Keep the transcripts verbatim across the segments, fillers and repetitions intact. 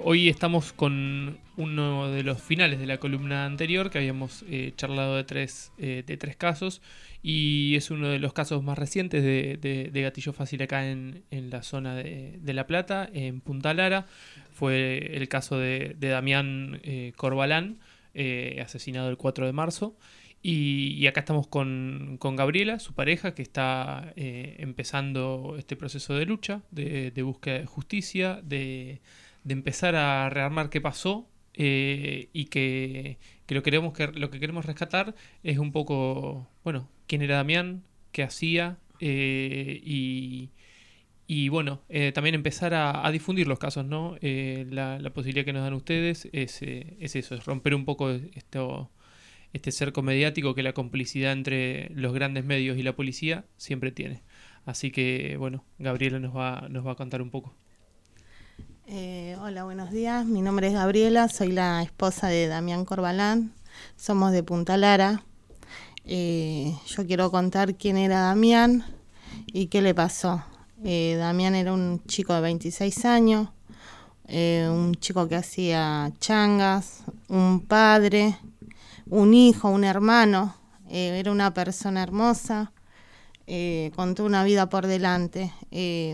hoy estamos con uno de los finales de la columna anterior, que habíamos eh, charlado de tres, eh, de tres casos, y es uno de los casos más recientes de, de, de gatillo fácil acá en, en la zona de, de La Plata, en Punta Lara. Fue el caso de, de Damián eh, Corbalán, eh, asesinado el cuatro de marzo. Y, y acá estamos con, con Gabriela, su pareja, que está eh, empezando este proceso de lucha, de, de búsqueda de justicia, de, de empezar a rearmar qué pasó, eh, y que, que, lo, queremos, que lo que queremos rescatar es un poco, bueno, quién era Damián, qué hacía, eh, y, y bueno, eh, también empezar a, a difundir los casos, ¿no? Eh, la, la posibilidad que nos dan ustedes es, eh, es eso, es romper un poco esto... este cerco mediático que la complicidad entre los grandes medios y la policía siempre tiene. Así que, bueno, Gabriela nos va, nos va a contar un poco. Eh, hola, buenos días. Mi nombre es Gabriela, soy la esposa de Damián Corbalán. Somos de Punta Lara. Eh, yo quiero contar quién era Damián y qué le pasó. Eh, Damián era un chico de veintiséis años, eh, un chico que hacía changas, un padre, un hijo, un hermano, eh, era una persona hermosa, eh, con toda una vida por delante. Eh,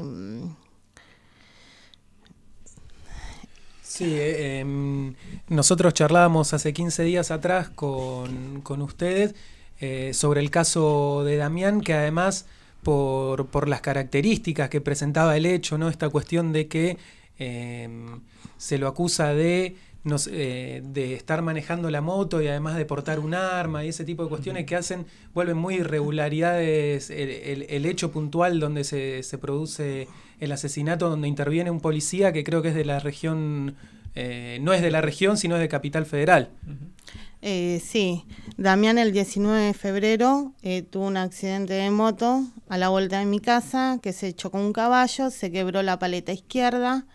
sí, eh, eh, nosotros charlábamos hace quince días atrás con, con ustedes eh, sobre el caso de Damián, que además por, por las características que presentaba el hecho, ¿no? Esta cuestión de que eh, se lo acusa de... No sé, eh, de estar manejando la moto y además de portar un arma y ese tipo de cuestiones que hacen, vuelven muy irregularidades el, el, el hecho puntual donde se, se produce el asesinato, donde interviene un policía que creo que es de la región, eh, no es de la región, sino es de Capital Federal. Eh, sí, Damián el diecinueve de febrero eh, tuvo un accidente de moto a la vuelta de mi casa, que se chocó un caballo, se quebró la paleta izquierda,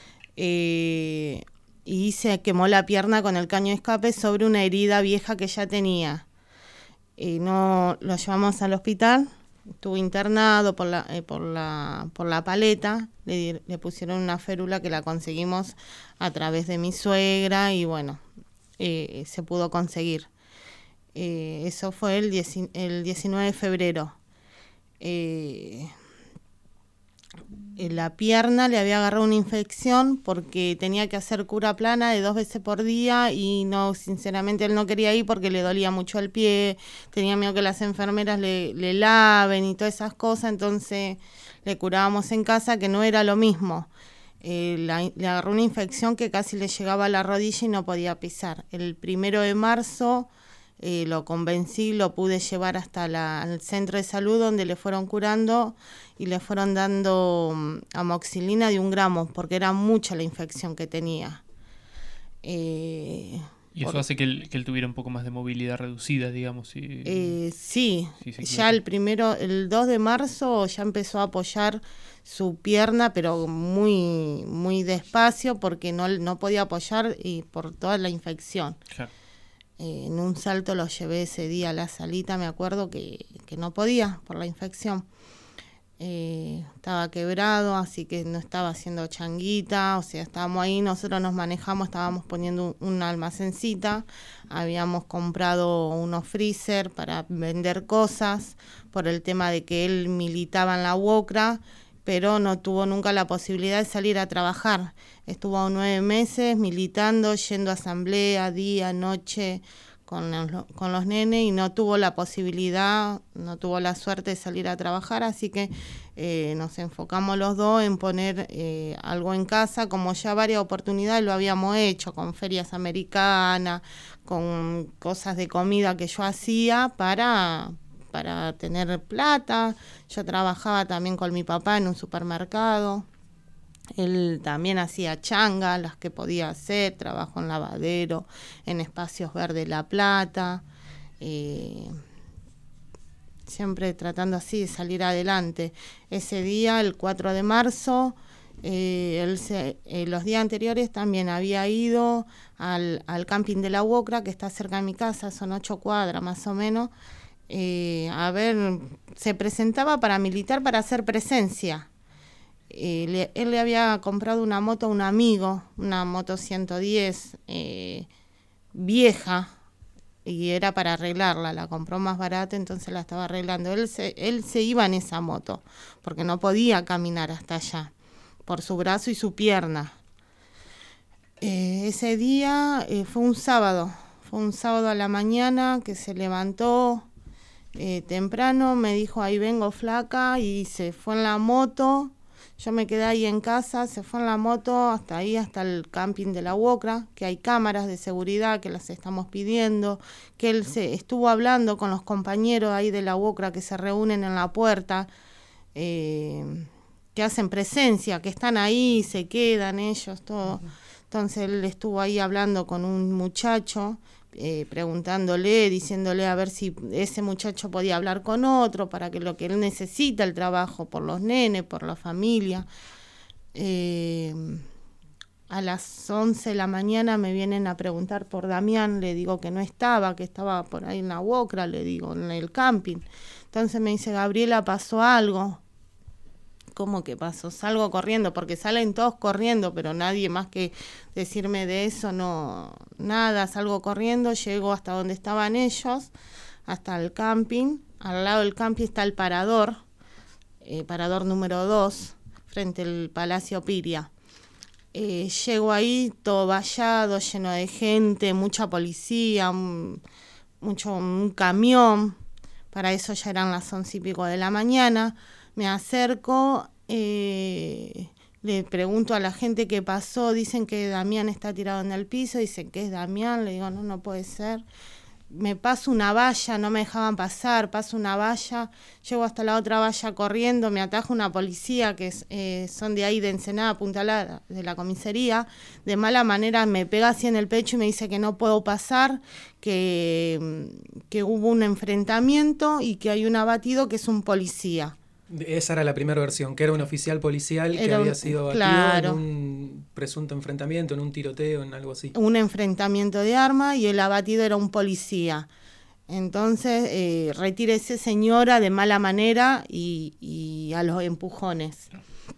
eh, y se quemó la pierna con el caño de escape sobre una herida vieja que ya tenía. Y no lo llevamos al hospital, estuvo internado por la, eh, por la, por la paleta, le, le pusieron una férula que la conseguimos a través de mi suegra y bueno, eh, se pudo conseguir. Eh, eso fue el, diez, el diecinueve de febrero. Eh, En la pierna le había agarrado una infección porque tenía que hacer cura plana de dos veces por día y no, sinceramente él no quería ir porque le dolía mucho el pie, tenía miedo que las enfermeras le, le laven y todas esas cosas, entonces le curábamos en casa, que no era lo mismo. Eh, la, le agarró una infección que casi le llegaba a la rodilla y no podía pisar. El primero de marzo eh, lo convencí, lo pude llevar hasta la, el centro de salud donde le fueron curando y le fueron dando um, amoxicilina de un gramo, porque era mucha la infección que tenía. Eh, y eso por... hace que él, que él tuviera un poco más de movilidad reducida, digamos. Si, eh, sí, si ya el primero, el dos de marzo ya empezó a apoyar su pierna, pero muy muy despacio, porque no, no podía apoyar y por toda la infección. Claro. Eh, en un salto lo llevé ese día a la salita, me acuerdo que, que no podía por la infección. Eh, estaba quebrado, así que no estaba haciendo changuita, o sea, estábamos ahí, nosotros nos manejamos, estábamos poniendo un, un almacencita, habíamos comprado unos freezer para vender cosas, por el tema de que él militaba en la UOCRA, pero no tuvo nunca la posibilidad de salir a trabajar. Estuvo nueve meses militando, yendo a asamblea, día, noche, con los, con los nenes, y no tuvo la posibilidad, no tuvo la suerte de salir a trabajar, así que eh, nos enfocamos los dos en poner eh, algo en casa, como ya varias oportunidades lo habíamos hecho, con ferias americanas, con cosas de comida que yo hacía para... para tener plata. Yo trabajaba también con mi papá en un supermercado. Él también hacía changas, las que podía hacer, trabajó en lavadero, en Espacios Verdes La Plata, eh, siempre tratando así de salir adelante. Ese día, el cuatro de marzo, eh, él se, eh, los días anteriores también había ido al, al camping de la UOCRA, que está cerca de mi casa, son ocho cuadras más o menos. Eh, a ver, se presentaba para militar, para hacer presencia. eh, le, él le había comprado una moto a un amigo, una moto ciento diez, eh, vieja, y era para arreglarla, la compró más barata, entonces la estaba arreglando. Él se, él se iba en esa moto, porque no podía caminar hasta allá, por su brazo y su pierna. Eh, ese día eh, fue un sábado, fue un sábado a la mañana que se levantó eh, temprano, me dijo, ahí vengo flaca, y se fue en la moto. Yo me quedé ahí en casa, se fue en la moto hasta ahí, hasta el camping de la UOCRA, que hay cámaras de seguridad que las estamos pidiendo, que él se estuvo hablando con los compañeros ahí de la UOCRA que se reúnen en la puerta, eh, que hacen presencia, que están ahí, se quedan ellos, todo. Entonces él estuvo ahí hablando con un muchacho, eh, preguntándole, diciéndole a ver si ese muchacho podía hablar con otro, para que lo que él necesita, el trabajo por los nenes, por la familia. Eh, a las once de la mañana me vienen a preguntar por Damián, le digo que no estaba, que estaba por ahí en la UOCRA, le digo, en el camping. Entonces me dice, Gabriela, pasó algo. ¿Cómo que pasó? Salgo corriendo, porque salen todos corriendo, pero nadie más que decirme de eso, no, nada, salgo corriendo, llego hasta donde estaban ellos, hasta el camping. Al lado del camping está el parador, eh, parador número dos, frente al Palacio Piria. Eh, llego ahí, todo vallado, lleno de gente, mucha policía, un, mucho, un camión. Para eso ya eran las once y pico de la mañana. Me acerco, eh, le pregunto a la gente qué pasó, dicen que Damián está tirado en el piso, dicen que es Damián, le digo, no, no puede ser. Me paso una valla, no me dejaban pasar, paso una valla, llego hasta la otra valla corriendo, me ataja una policía que es, eh, son de ahí de Ensenada, Punta Lara, de la comisaría, de mala manera me pega así en el pecho y me dice que no puedo pasar, que, que hubo un enfrentamiento y que hay un abatido que es un policía. Esa era la primera versión, que era un oficial policial que Era un, había sido abatido claro, en un presunto enfrentamiento, en un tiroteo, en algo así. Un enfrentamiento de arma y el abatido era un policía. Entonces, eh, retírese señora de mala manera y, y a los empujones.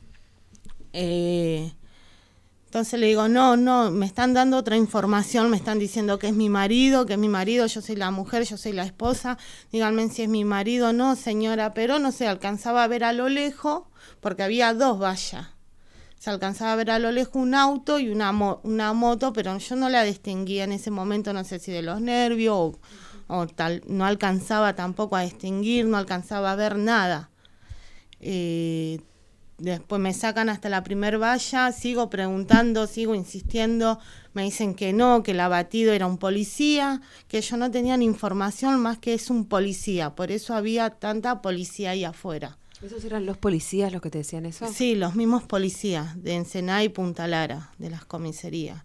Eh, entonces le digo, no, no, me están dando otra información, me están diciendo que es mi marido, que es mi marido, yo soy la mujer, yo soy la esposa, díganme si es mi marido. No, señora, pero no se alcanzaba a ver a lo lejos, porque había dos vallas. Se alcanzaba a ver a lo lejos un auto y una, mo una moto, pero yo no la distinguía en ese momento, no sé si de los nervios o, o tal, no alcanzaba tampoco a distinguir, no alcanzaba a ver nada. Eh, Después me sacan hasta la primer valla, sigo preguntando, sigo insistiendo, me dicen que no, que el abatido era un policía, que ellos no tenían información más que es un policía, por eso había tanta policía ahí afuera. ¿Esos eran los policías los que te decían eso? Sí, los mismos policías de Ensenada y Punta Lara, de las comisarías.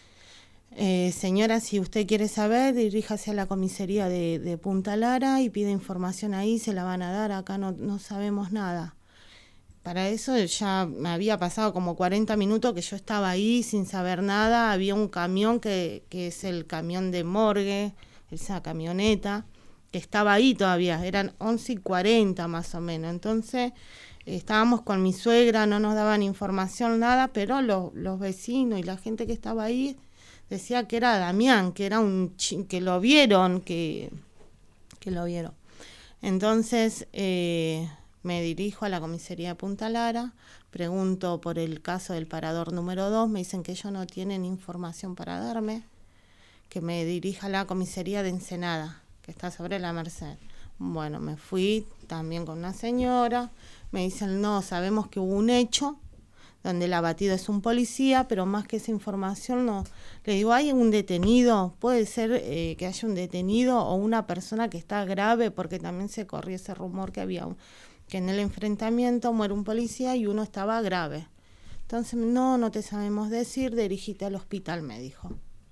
Eh, señora, si usted quiere saber, diríjase a la comisaría de, de Punta Lara y pide información ahí, se la van a dar, acá no, no sabemos nada. Para eso ya me había pasado como cuarenta minutos que yo estaba ahí sin saber nada. Había un camión que, que es el camión de morgue, esa camioneta, que estaba ahí todavía. Eran once y cuarenta más o menos. Entonces eh, estábamos con mi suegra, no nos daban información, nada, pero los, los vecinos y la gente que estaba ahí decía que era Damián, que era un ch que lo vieron, que, que lo vieron. Entonces... Eh, me dirijo a la comisaría de Punta Lara, pregunto por el caso del parador número dos, me dicen que ellos no tienen información para darme, que me dirija a la comisaría de Ensenada, que está sobre la Merced. Bueno, me fui también con una señora, me dicen, no, sabemos que hubo un hecho donde el abatido es un policía, pero más que esa información no. Le digo, ¿hay un detenido? Puede ser eh, que haya un detenido o una persona que está grave, porque también se corrió ese rumor que había un... que en el enfrentamiento muere un policía y uno estaba grave. Entonces, no, no te sabemos decir, dirigite al hospital, me dijo.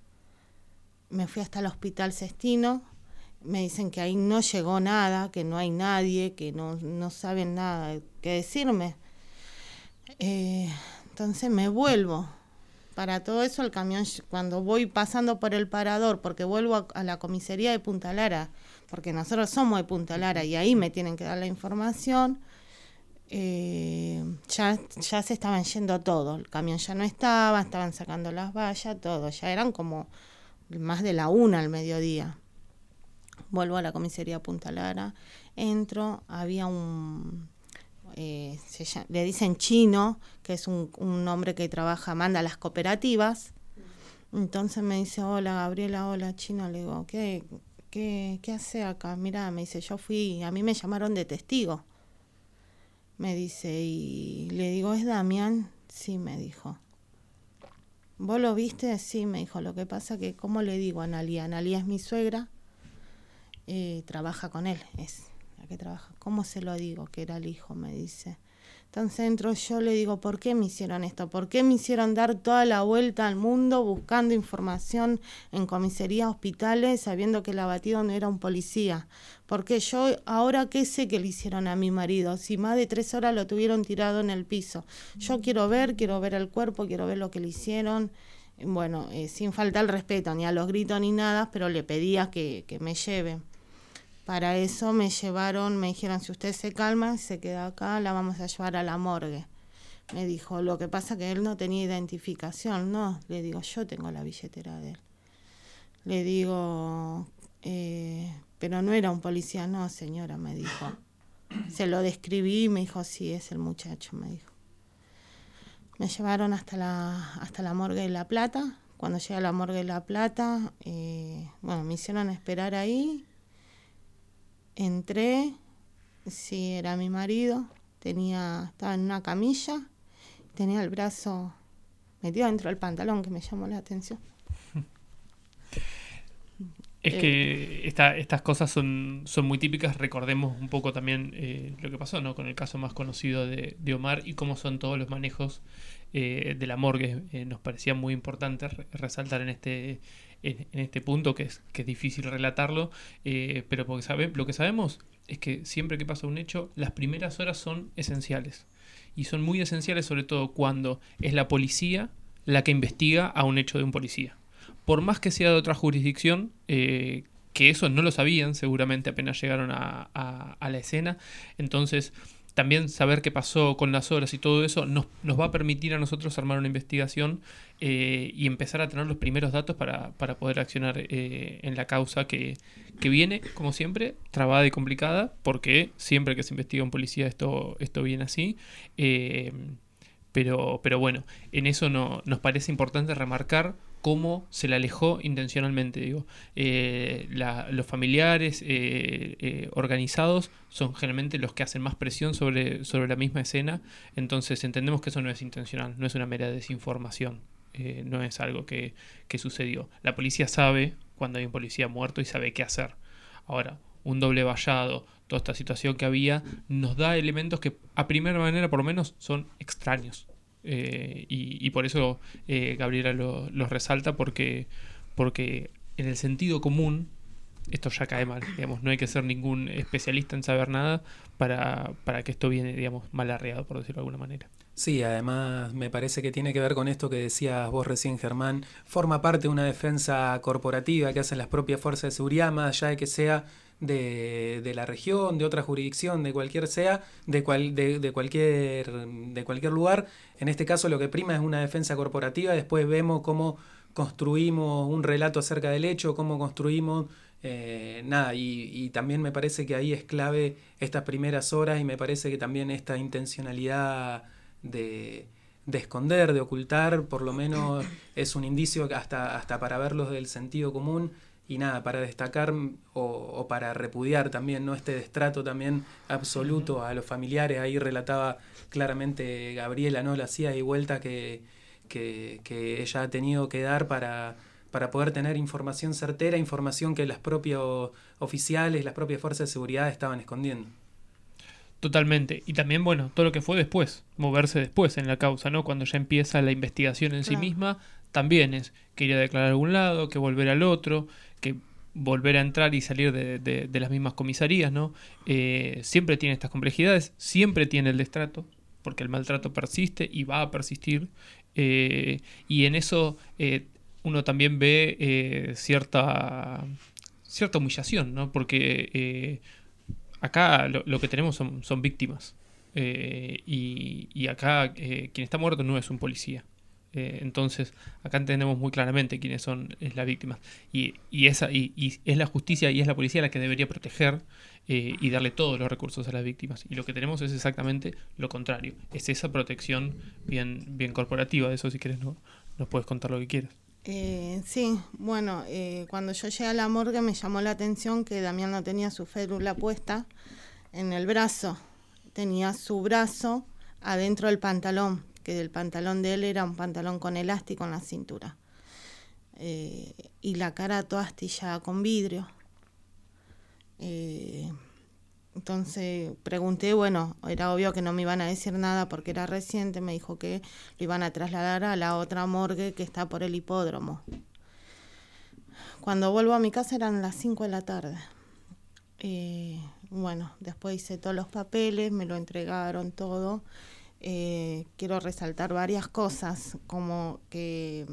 Me fui hasta el hospital Cestino, me dicen que ahí no llegó nada, que no hay nadie, que no, no saben nada que decirme. Eh, entonces me vuelvo. Para todo eso el camión, cuando voy pasando por el parador, porque vuelvo a, a la comisaría de Punta Lara, porque nosotros somos de Punta Lara y ahí me tienen que dar la información, eh, ya, ya se estaban yendo todo, el camión ya no estaba, estaban sacando las vallas, todo, ya eran como más de la una al mediodía. Vuelvo a la comisaría Punta Lara, entro, había un, eh, se llama, le dicen Chino, que es un, un hombre que trabaja, manda a las cooperativas. Entonces me dice, hola Gabriela, hola Chino, le digo, ¿qué, qué, qué hace acá? Mirá, me dice, yo fui, a mí me llamaron de testigo. Me dice, y le digo, ¿es Damián? Sí, me dijo. ¿Vos lo viste? Sí, me dijo, lo que pasa que, ¿cómo le digo a Analía? Analía es mi suegra, eh, trabaja con él, es la que trabaja. ¿Cómo se lo digo? Que era el hijo, me dice. Entonces entro yo, le digo, ¿por qué me hicieron esto? ¿Por qué me hicieron dar toda la vuelta al mundo buscando información en comisaría, hospitales, sabiendo que el abatido no era un policía? Porque yo ahora qué sé que le hicieron a mi marido, si más de tres horas lo tuvieron tirado en el piso. Yo quiero ver, quiero ver el cuerpo, quiero ver lo que le hicieron. Bueno, eh, sin faltar el respeto, ni a los gritos ni nada, pero le pedía que, que me lleve. Para eso me llevaron, me dijeron, si usted se calma, se queda acá, la vamos a llevar a la morgue. Me dijo, lo que pasa que él no tenía identificación. No, le digo, yo tengo la billetera de él. Le digo, eh, pero no era un policía. No, señora, me dijo. Se lo describí y me dijo, sí, es el muchacho, me dijo. Me llevaron hasta la, hasta la morgue de La Plata. Cuando llegué a la morgue de La Plata, eh, bueno, me hicieron esperar ahí. Entré, sí, era mi marido, tenía, estaba en una camilla, tenía el brazo metido dentro del pantalón, que me llamó la atención. Es eh, que esta, estas cosas son, son muy típicas. Recordemos un poco también eh, lo que pasó, ¿no?, con el caso más conocido de, de Omar y cómo son todos los manejos eh, de la morgue. Eh, nos parecía muy importante re- resaltar en este en, en este punto, que es, que es difícil relatarlo, eh, pero porque sabe, lo que sabemos es que siempre que pasa un hecho, las primeras horas son esenciales. Y son muy esenciales sobre todo cuando es la policía la que investiga a un hecho de un policía. Por más que sea de otra jurisdicción, eh, que eso no lo sabían seguramente apenas llegaron a, a, a la escena. Entonces, también saber qué pasó con las horas y todo eso nos, nos va a permitir a nosotros armar una investigación eh, y empezar a tener los primeros datos para, para poder accionar eh, en la causa que, que viene, como siempre, trabada y complicada, porque siempre que se investiga un policía esto, esto viene así. Eh, pero, pero bueno, en eso no, nos parece importante remarcar cómo se le alejó intencionalmente. Digo, eh, la, los familiares eh, eh, organizados son generalmente los que hacen más presión sobre, sobre la misma escena. Entonces entendemos que eso no es intencional, no es una mera desinformación, eh, no es algo que, que sucedió. La policía sabe cuando hay un policía muerto y sabe qué hacer. Ahora, un doble vallado, toda esta situación que había, nos da elementos que a primera manera por lo menos son extraños. Eh, y, y por eso eh, Gabriela los lo resalta, porque, porque en el sentido común esto ya cae mal, digamos, no hay que ser ningún especialista en saber nada para, para que esto viene, digamos, mal arreado, por decirlo de alguna manera. Sí, además me parece que tiene que ver con esto que decías vos recién, Germán. Forma parte de una defensa corporativa que hacen las propias fuerzas de seguridad, más allá de que sea de, de la región, de otra jurisdicción, de cualquier sea, de, cual, de, de, cualquier, de cualquier lugar. En este caso lo que prima es una defensa corporativa. Después vemos cómo construimos un relato acerca del hecho, cómo construimos... Eh, nada, y, y también me parece que ahí es clave estas primeras horas, y me parece que también esta intencionalidad de, de esconder, de ocultar, por lo menos es un indicio hasta, hasta para verlos del sentido común. Y nada, para destacar o, o para repudiar también, ¿no?, este destrato también absoluto a los familiares. Ahí relataba claramente Gabriela, ¿no?, la hacía y vuelta que, que, que ella ha tenido que dar para, para poder tener información certera, información que los propios oficiales, las propias fuerzas de seguridad estaban escondiendo. Totalmente. Y también, bueno, todo lo que fue después, moverse después en la causa, ¿no? Cuando ya empieza la investigación en claro. sí misma, también es que ir a declarar a algún lado, que volver al otro, que volver a entrar y salir de, de, de las mismas comisarías, ¿no? Eh, siempre tiene estas complejidades, siempre tiene el destrato, porque el maltrato persiste y va a persistir. Eh, y en eso eh, uno también ve eh, cierta, cierta humillación, ¿no? Porque... Eh, acá lo, lo que tenemos son, son víctimas. eh, y, y acá eh, quien está muerto no es un policía. Eh, entonces, acá entendemos muy claramente quiénes son es las víctimas. Y, y, esa, y, y es la justicia y es la policía la que debería proteger eh, y darle todos los recursos a las víctimas. Y lo que tenemos es exactamente lo contrario. Es esa protección bien, bien corporativa. De eso, si quieres, no, nos puedes contar lo que quieras. Eh, sí, bueno, eh, cuando yo llegué a la morgue me llamó la atención que Damián no tenía su férula puesta en el brazo. Tenía su brazo adentro del pantalón, que el pantalón de él era un pantalón con elástico en la cintura. Eh, y la cara toda astillada con vidrio. Eh, entonces pregunté, bueno, era obvio que no me iban a decir nada porque era reciente, me dijo que lo iban a trasladar a la otra morgue que está por el hipódromo. Cuando vuelvo a mi casa eran las cinco de la tarde. Eh, bueno, después hice todos los papeles, me lo entregaron todo. Eh, quiero resaltar varias cosas, como que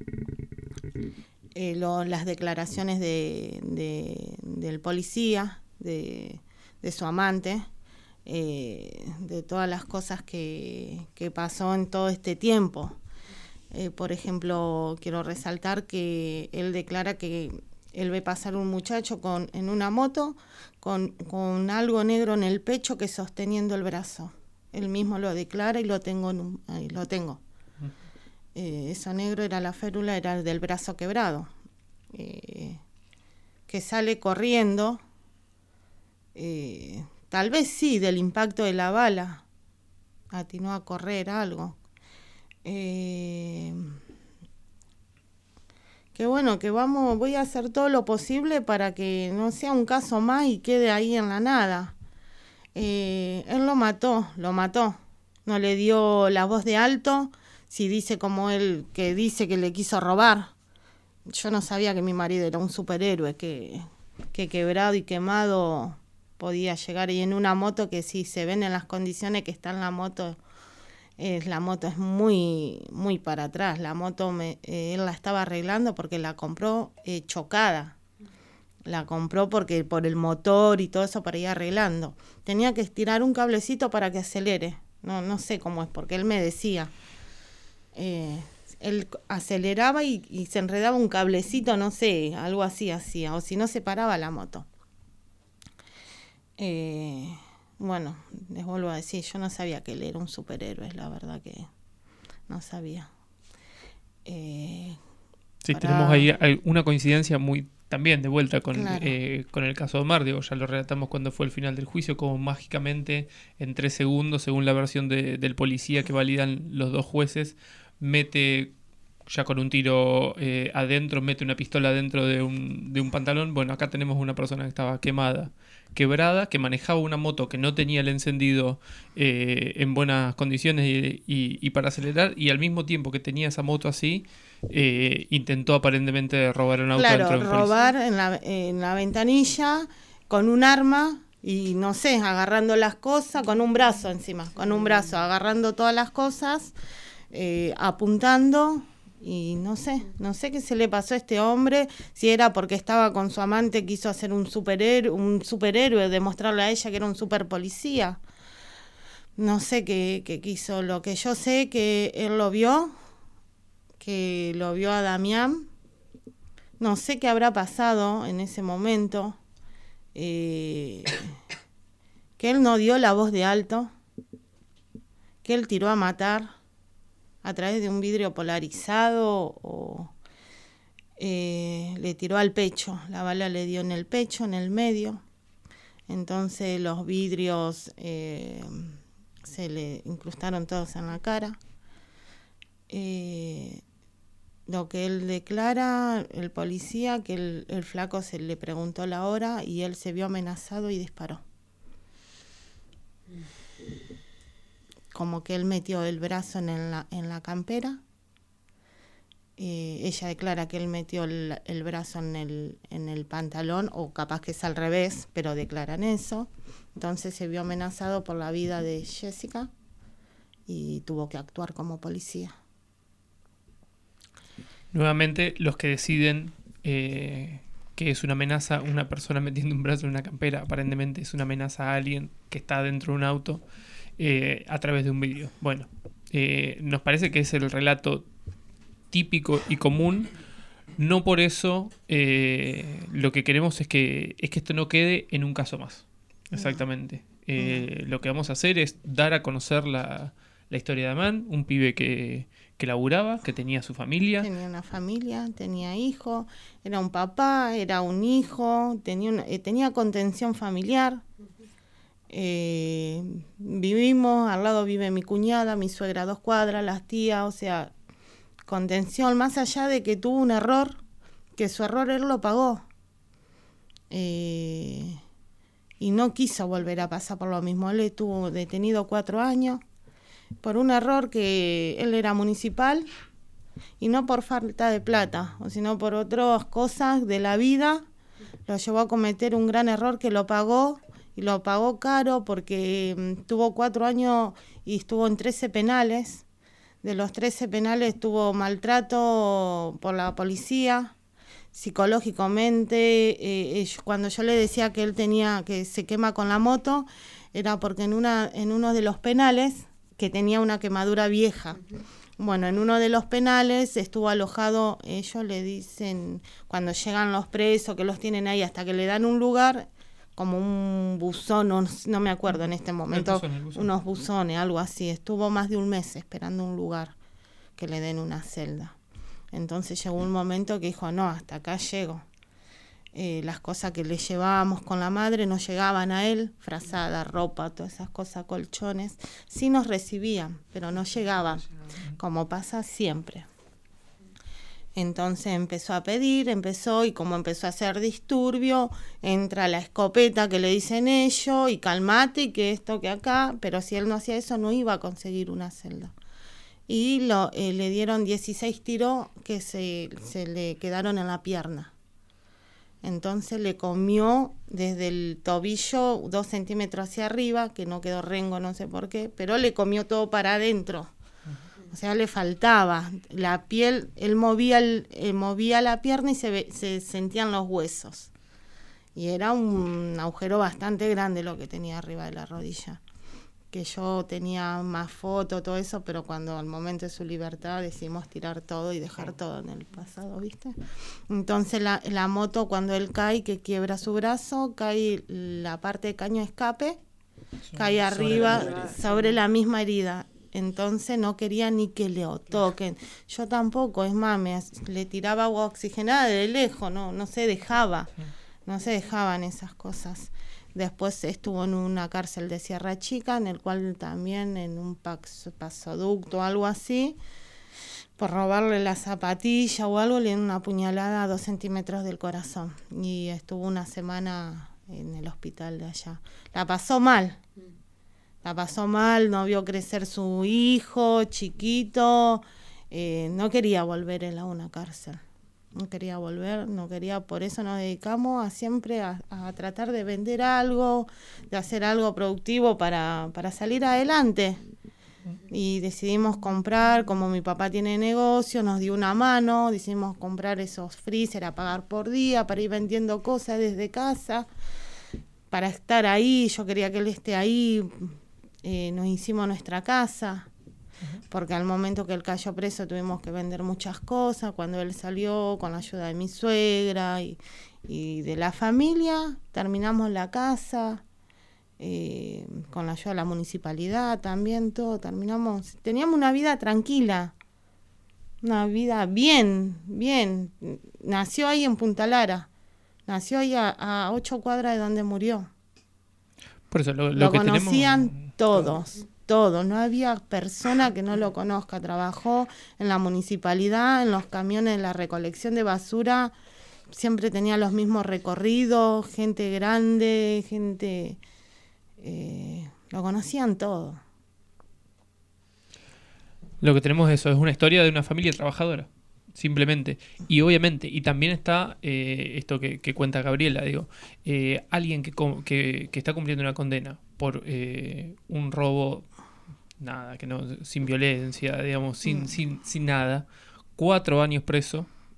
eh, lo, las declaraciones de, de, del policía, de, de su amante, eh, de todas las cosas que, que pasó en todo este tiempo. Eh, por ejemplo, quiero resaltar que él declara que él ve pasar un muchacho con, en una moto con, con algo negro en el pecho que sosteniendo el brazo. Él mismo lo declara y lo tengo. En un, ahí lo tengo. Eh, eso negro era la férula, era el del brazo quebrado. Eh, que sale corriendo, eh, tal vez sí, del impacto de la bala. Atinó a correr algo. Eh, que bueno, que vamos, voy a hacer todo lo posible para que no sea un caso más y quede ahí en la nada. Eh, él lo mató, lo mató, no le dio la voz de alto, si dice como él, que dice que le quiso robar. Yo no sabía que mi marido era un superhéroe, que, que quebrado y quemado podía llegar, y en una moto que si se ven en las condiciones que está en la moto, es, la moto es muy, muy para atrás, la moto me, eh, él la estaba arreglando porque la compró eh, chocada. La compró porque por el motor y todo eso para ir arreglando. Tenía que estirar un cablecito para que acelere. No, no sé cómo es, porque él me decía. Eh, él aceleraba y, y se enredaba un cablecito, no sé, algo así hacía. O si no, se paraba la moto. Eh, bueno, les vuelvo a decir, yo no sabía que él era un superhéroe, la verdad que no sabía. Eh, sí, para... tenemos ahí una coincidencia muy... También de vuelta con, claro. eh, con el caso de Omar, digo, ya lo relatamos cuando fue el final del juicio, como mágicamente en tres segundos, según la versión de, del policía que validan los dos jueces, mete ya con un tiro eh, adentro, mete una pistola adentro de un, de un pantalón. Bueno, acá tenemos una persona que estaba quemada, quebrada, que manejaba una moto que no tenía el encendido eh, en buenas condiciones y, y, y para acelerar, y al mismo tiempo que tenía esa moto así, Eh, intentó aparentemente robar un auto. Claro, dentro de un robar en la, en la ventanilla con un arma y no sé, agarrando las cosas, con un brazo encima, con un brazo, agarrando todas las cosas, eh, apuntando, y no sé, no sé qué se le pasó a este hombre, si era porque estaba con su amante, quiso hacer un superhéroe, un superhéroe, demostrarle a ella que era un super policía. No sé qué, qué quiso, lo que yo sé que él lo vio, que lo vio a Damián, no sé qué habrá pasado en ese momento, eh, que él no dio la voz de alto, que él tiró a matar a través de un vidrio polarizado o eh, le tiró al pecho, la bala le dio en el pecho, en el medio, entonces los vidrios eh, se le incrustaron todos en la cara. Eh, Lo que él declara, el policía, que el, el flaco se le preguntó la hora y él se vio amenazado y disparó. Como que él metió el brazo en la, en la campera. Eh, ella declara que él metió el, el brazo en el, en el pantalón, o capaz que es al revés, pero declaran eso. Entonces se vio amenazado por la vida de Jessica y tuvo que actuar como policía. Nuevamente, los que deciden eh, que es una amenaza, una persona metiendo un brazo en una campera, aparentemente es una amenaza a alguien que está dentro de un auto, eh, a través de un vídeo. Bueno, eh, nos parece que es el relato típico y común. No por eso eh, lo que queremos es que, es que esto no quede en un caso más. Exactamente. Eh, lo que vamos a hacer es dar a conocer la, la historia de Damián, un pibe que, que laburaba, que tenía su familia. Tenía una familia, tenía hijo, era un papá, era un hijo, tenía, una, eh, tenía contención familiar. Eh, vivimos, al lado vive mi cuñada, mi suegra a dos cuadras, las tías, o sea, contención, más allá de que tuvo un error, que su error él lo pagó. Eh... Y no quiso volver a pasar por lo mismo. Él estuvo detenido cuatro años por un error que él era municipal y no por falta de plata, sino por otras cosas de la vida. Lo llevó a cometer un gran error que lo pagó y lo pagó caro porque um, tuvo cuatro años y estuvo en trece penales. De los trece penales tuvo maltrato por la policía. Psicológicamente, eh, eh, cuando yo le decía que él tenía que se quema con la moto, era porque en una en uno de los penales, que tenía una quemadura vieja, bueno, en uno de los penales estuvo alojado, ellos le dicen, cuando llegan los presos, que los tienen ahí hasta que le dan un lugar, como un buzón, no, no me acuerdo en este momento, el buzón, el buzón. Unos buzones, algo así, estuvo más de un mes esperando un lugar, que le den una celda. Entonces llegó un momento que dijo, no, hasta acá llego. Eh, las cosas que le llevábamos con la madre no llegaban a él, frazada, ropa, todas esas cosas, colchones. Sí nos recibían, pero no llegaban, como pasa siempre. Entonces empezó a pedir, empezó, y como empezó a hacer disturbio, entra la escopeta que le dicen ellos, y calmate, y que esto, que acá, pero si él no hacía eso no iba a conseguir una celda. Y lo, eh, le dieron dieciséis tiros que se, se le quedaron en la pierna. Entonces le comió desde el tobillo dos centímetros hacia arriba, que no quedó rengo, no sé por qué, pero le comió todo para adentro. O sea, le faltaba. La piel, él movía, el, eh, movía la pierna y se, ve, se sentían los huesos. Y era un agujero bastante grande lo que tenía arriba de la rodilla. Que yo tenía más fotos, todo eso, pero cuando al momento de su libertad decidimos tirar todo y dejar todo en el pasado, ¿viste? Entonces la, la moto, cuando él cae, que quiebra su brazo, cae la parte de caño de escape, sí, cae arriba sobre la, sobre la misma herida. Entonces no quería ni que le toquen. Yo tampoco, es más, me, le tiraba agua oxigenada de lejos, no, no se dejaba, no se dejaban esas cosas. Después estuvo en una cárcel de Sierra Chica, en el cual también en un paso, pasoducto o algo así, por robarle la zapatilla o algo, le dieron una puñalada a dos centímetros del corazón. Y estuvo una semana en el hospital de allá. La pasó mal, la pasó mal, no vio crecer su hijo chiquito, eh, no quería volver él a una cárcel. No quería volver, no quería, por eso nos dedicamos a siempre a, a tratar de vender algo, de hacer algo productivo para, para salir adelante. Y decidimos comprar, como mi papá tiene negocio, nos dio una mano, decidimos comprar esos freezer a pagar por día, para ir vendiendo cosas desde casa, para estar ahí. Yo quería que él esté ahí, eh, nos hicimos nuestra casa. Porque al momento que él cayó preso tuvimos que vender muchas cosas. Cuando él salió, con la ayuda de mi suegra y, y de la familia, terminamos la casa, eh, con la ayuda de la municipalidad también, todo, terminamos, teníamos una vida tranquila, una vida bien, bien. Nació ahí en Punta Lara, nació ahí a, a ocho cuadras de donde murió. Por eso lo, lo, lo que conocían tenemos... todos. Todo, no había persona que no lo conozca. Trabajó en la municipalidad, en los camiones de la recolección de basura, siempre tenía los mismos recorridos, gente grande, gente... Eh, lo conocían todo. Lo que tenemos es eso, es una historia de una familia trabajadora, simplemente. Y obviamente, y también está eh, esto que, que cuenta Gabriela, digo, eh, alguien que, que, que está cumpliendo una condena por eh, un robo... Nada, que no, sin violencia, digamos, sin, mm. sin, sin nada. Cuatro años preso,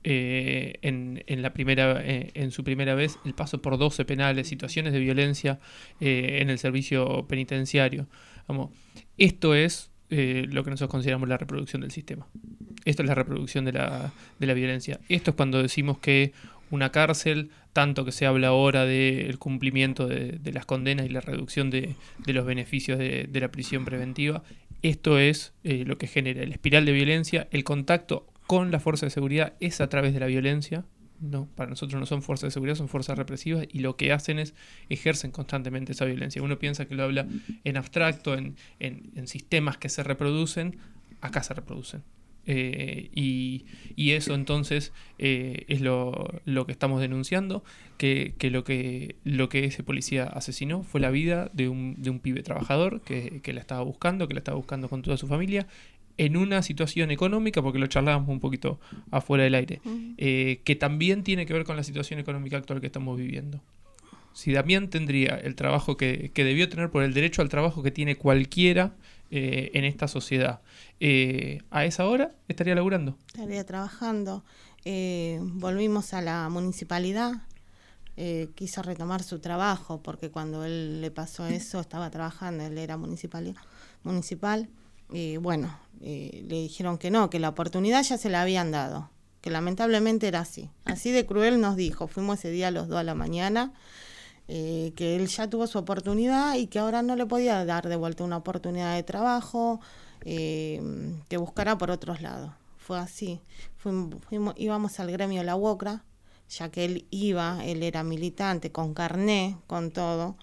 eh, en, en, la primera, eh, en su primera vez el paso por doce penales, situaciones de violencia eh, en el servicio penitenciario. Vamos, esto es eh, lo que nosotros consideramos la reproducción del sistema. Esto es la reproducción de la, de la violencia. Esto es cuando decimos que una cárcel, tanto que se habla ahora del cumplimiento de, de las condenas y la reducción de, de los beneficios de, de la prisión preventiva, esto es eh, lo que genera el espiral de violencia. El contacto con la fuerza de seguridad es a través de la violencia. No, para nosotros no son fuerzas de seguridad, son fuerzas represivas, y lo que hacen es ejercen constantemente esa violencia. Uno piensa que lo habla en abstracto, en, en, en sistemas que se reproducen, acá se reproducen. Eh, y, y eso entonces eh, es lo, lo que estamos denunciando, que, que, lo que lo que ese policía asesinó fue la vida de un, de un pibe trabajador que, que la estaba buscando, que la estaba buscando con toda su familia, en una situación económica, porque lo charlábamos un poquito afuera del aire, eh, que también tiene que ver con la situación económica actual que estamos viviendo. Si Damián tendría el trabajo que, que debió tener por el derecho al trabajo que tiene cualquiera eh, en esta sociedad, eh, a esa hora estaría laburando. Estaría trabajando. Eh, volvimos a la municipalidad. Eh, quiso retomar su trabajo porque cuando él le pasó eso estaba trabajando, él era municipal. municipal eh, bueno, eh, le dijeron que no, que la oportunidad ya se la habían dado, que lamentablemente era así. Así de cruel nos dijo. Fuimos ese día a los dos a la mañana. Eh, que él ya tuvo su oportunidad y que ahora no le podía dar de vuelta una oportunidad de trabajo, eh, que buscara por otros lados. Fue así. Fuimos, fuimos, íbamos al gremio La Uocra, ya que él iba, él era militante, con carné, con todo,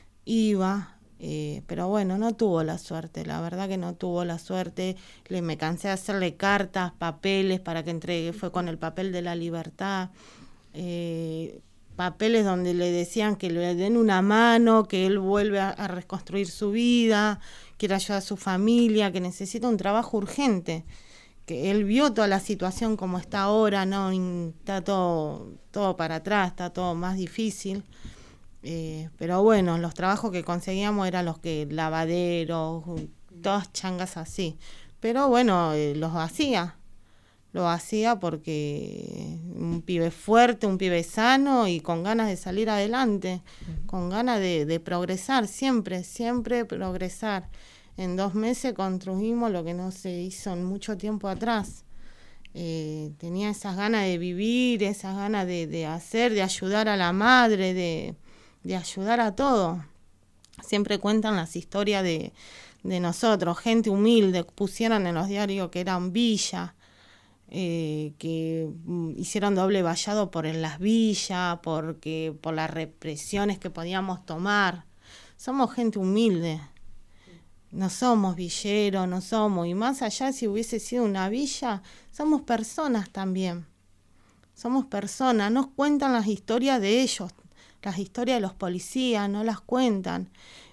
iba, eh, pero bueno, no tuvo la suerte, la verdad que no tuvo la suerte. Le, me cansé de hacerle cartas, papeles para que entregue, fue con el papel de la libertad, eh, papeles donde le decían que le den una mano, que él vuelve a, a reconstruir su vida, quiere ayudar a su familia, que necesita un trabajo urgente, que él vio toda la situación como está ahora, no está todo, todo para atrás, está todo más difícil, eh, pero bueno, los trabajos que conseguíamos eran los que lavaderos, todas changas así, pero bueno, eh, los hacía. Lo hacía porque un pibe fuerte, un pibe sano y con ganas de salir adelante, uh-huh. con ganas de, de progresar, siempre, siempre progresar. En dos meses construimos lo que no se hizo en mucho tiempo atrás. Eh, tenía esas ganas de vivir, esas ganas de, de hacer, de ayudar a la madre, de, de ayudar a todo. Siempre cuentan las historias de, de nosotros, gente humilde, pusieron en los diarios que eran villas, Eh, que mm, hicieron doble vallado por en las villas, porque por las represiones que podíamos tomar. Somos gente humilde, no somos villeros, no somos, y más allá si hubiese sido una villa, somos personas también, somos personas. Nos cuentan las historias de ellos, las historias de los policías, no las cuentan.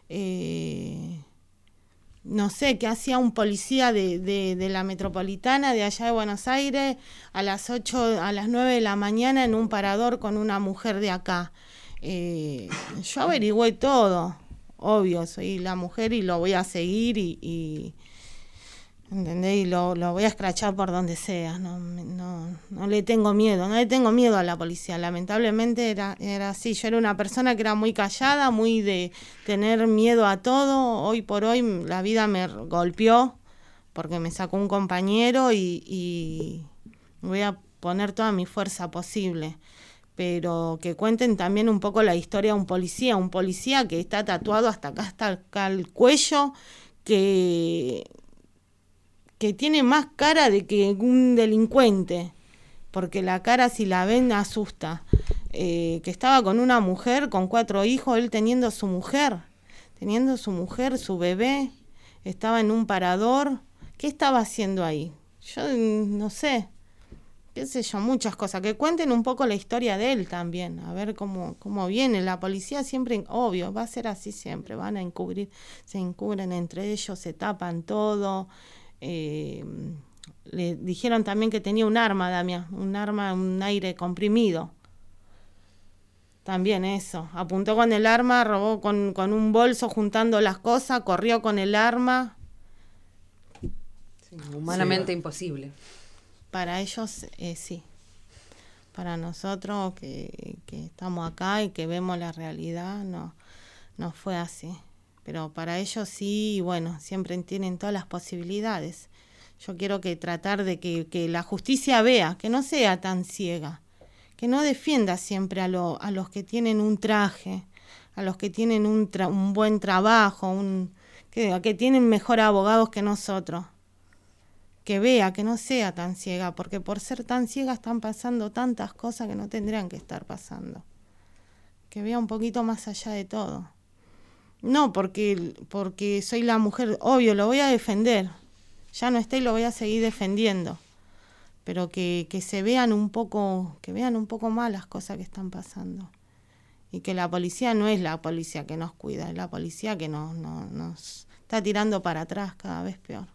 eh, No sé, qué hacía un policía de, de, de la metropolitana de allá de Buenos Aires a las ocho, a las nueve de la mañana en un parador con una mujer de acá. Eh, yo averigüé todo, obvio, soy la mujer y lo voy a seguir y, y ¿entendés? Y lo, lo voy a escrachar por donde sea. No, no, no le tengo miedo, no le tengo miedo a la policía. Lamentablemente era, era así. Yo era una persona que era muy callada, muy de tener miedo a todo. Hoy por hoy la vida me golpeó porque me sacó un compañero y, y voy a poner toda mi fuerza posible. Pero que cuenten también un poco la historia de un policía, un policía que está tatuado hasta acá, hasta acá el cuello, que... que tiene más cara de que un delincuente, porque la cara si la ven asusta, eh, que estaba con una mujer, con cuatro hijos, él teniendo su mujer, teniendo su mujer, su bebé, estaba en un parador. ¿Qué estaba haciendo ahí? Yo no sé, qué sé yo, muchas cosas, que cuenten un poco la historia de él también, a ver cómo, cómo viene. La policía siempre, obvio, va a ser así siempre, van a encubrir, se encubren entre ellos, se tapan todo. Eh, le dijeron también que tenía un arma, Damián, un arma, un aire comprimido. También eso, apuntó con el arma, robó con, con un bolso juntando las cosas, corrió con el arma. Sí, humanamente sí. imposible. Para ellos, eh, sí. para nosotros que, que estamos acá y que vemos la realidad, no, no fue así. Pero para ellos sí, y bueno, siempre tienen todas las posibilidades. Yo quiero que tratar de que, que la justicia vea, que no sea tan ciega, que no defienda siempre a, lo, a los que tienen un traje, a los que tienen un, tra- un buen trabajo, un, que, que tienen mejor abogados que nosotros. Que vea, que no sea tan ciega, porque por ser tan ciega están pasando tantas cosas que no tendrían que estar pasando. Que vea un poquito más allá de todo. No porque, porque soy la mujer, obvio, lo voy a defender. Ya no está y lo voy a seguir defendiendo. Pero que, que se vean un poco, que vean un poco más las cosas que están pasando. Y que la policía no es la policía que nos cuida, es la policía que nos, nos, nos está tirando para atrás cada vez peor.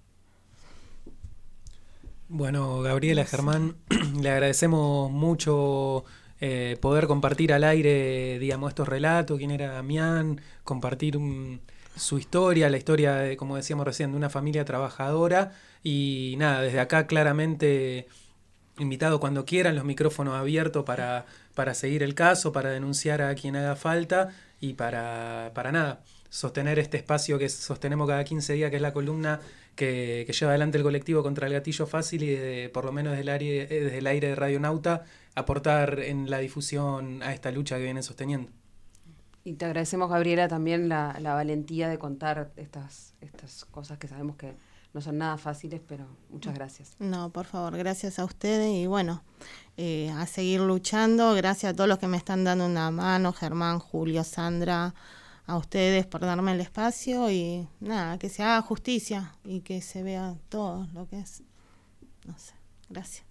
Bueno, Gabriela, Germán, le agradecemos mucho eh, poder compartir al aire, digamos, estos relatos, quién era Damián, compartir un, su historia, la historia, de, como decíamos recién, de una familia trabajadora. Y nada, desde acá claramente invitado cuando quieran, los micrófonos abiertos para, para seguir el caso, para denunciar a quien haga falta y para, para nada, sostener este espacio que sostenemos cada quince días, que es la columna que, que lleva adelante el colectivo contra el gatillo fácil, y desde, por lo menos desde el, aire, desde el aire de Radio Nauta, aportar en la difusión a esta lucha que vienen sosteniendo. Y te agradecemos, Gabriela, también la, la valentía de contar estas, estas cosas que sabemos que no son nada fáciles, pero muchas gracias. No, por favor, gracias a ustedes y bueno, eh, a seguir luchando. Gracias a todos los que me están dando una mano, Germán, Julio, Sandra, a ustedes por darme el espacio y nada, que se haga justicia y que se vea todo lo que es. No sé, gracias.